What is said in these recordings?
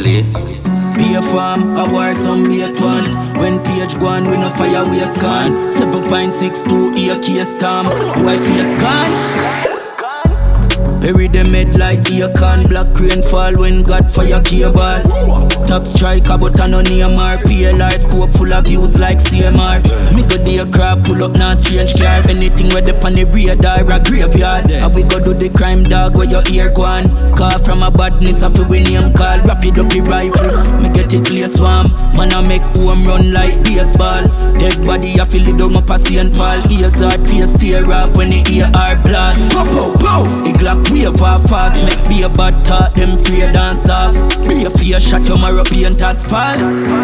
Ugly. Be a farm, a war some be a one. When page gone, we no fire waste gone. 7.62 AK storm. Why face gone? Bury them head like Eacon. Black rain fall when God fire cable. Top striker but I no Neymar. PLR scope full of views like CMR. Me go the aircraft pull up now strange car. Anything where the on the radar a graveyard. And we go do the crime dog where your ear gone. Call from a badness I feel we name call. Wrap it up the rifle. Me get it play swam. Man I make home run like baseball. Dead body I feel it down up a St. Paul. Ears hard face tear off when the AR blast. Pow pow pow. It glock wave off fast. Make be a bad talk them free dance off. Be a fear shot your marrow paint asphalt.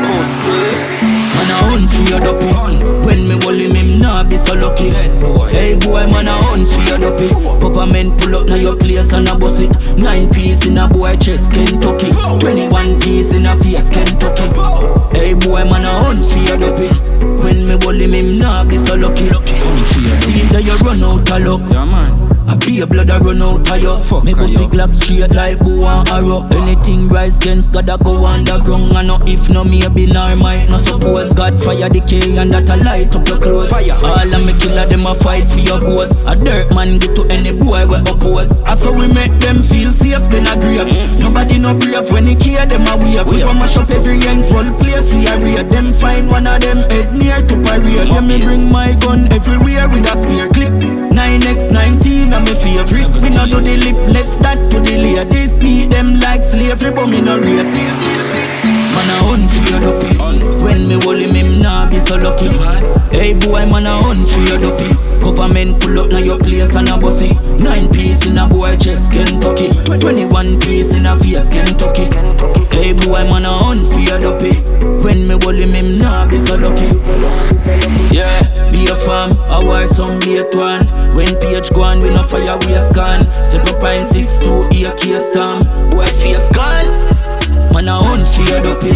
Man a hunt for your dopey. When me hold him nah be so lucky. Hey boy man a hunt for your dopey. Government pull up now your place and a bus it. 9 piece in a boy chest Kentucky. 21 piece in a face Kentucky. Hey boy man a hunt for your dopey. When me hold him nah be so lucky. See that you run out of luck. Yeah man. I be a blood I run out of you. Fuck me go see Glock straight like bow and arrow. Anything rise against God I go underground. And no if no maybe nor might not suppose. God fire decay and that a light up your clothes. Fire. All of me killer them a fight for your ghost. A dirt man get to any boy we oppose. I so we make them feel safe then a grave. Nobody no brave when he care them a wave. We come mash up every young full place we a raid. Them find one of them head near to parade. Let me bring my gun everywhere with a spear clip. 9x19 and me favorite. We no do the lip left that to the ladies. Beat them like slavery but me no racist. Man a hunt for your dopey. When me hold him nah be so lucky. Hey boy man a hunt for your dopey. Government pull up now your place and a bussy. 9 piece in a boy chest Kentucky. 21 piece in a face Kentucky. Hey boy man a hunt for your dopey. When me hold him nah be so lucky. Yeah, be a farm, a war some late one. When page gone, we no fire waste gone. 7.62 AK storm. Boy face gone. Man a hunt for your dopey.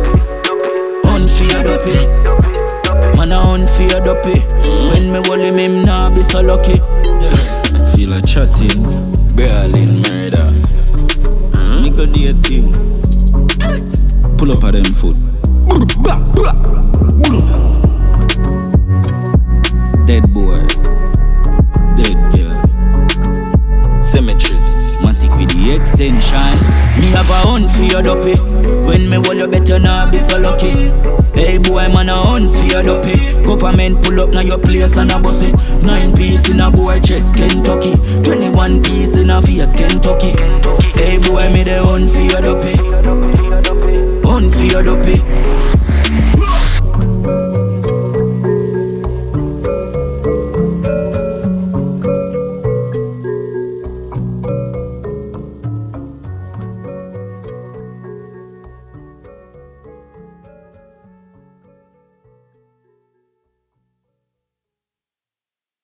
Hunt for your dopey. Man a hunt for your dopey. When me hold him nah be so lucky. Feel a chatting, Berlin murder. Me go dating. Pull up a them foot. Dead boy, dead girl. Cemetery, matic with the extension. Me have a hunt for your dopey. When me hold you better not be so lucky. Hey boy man a hunt for your dopey. Government pull up now your place and a bus it. 9 piece in a boy chest Kentucky. 21 piece in a face Kentucky. Hey boy me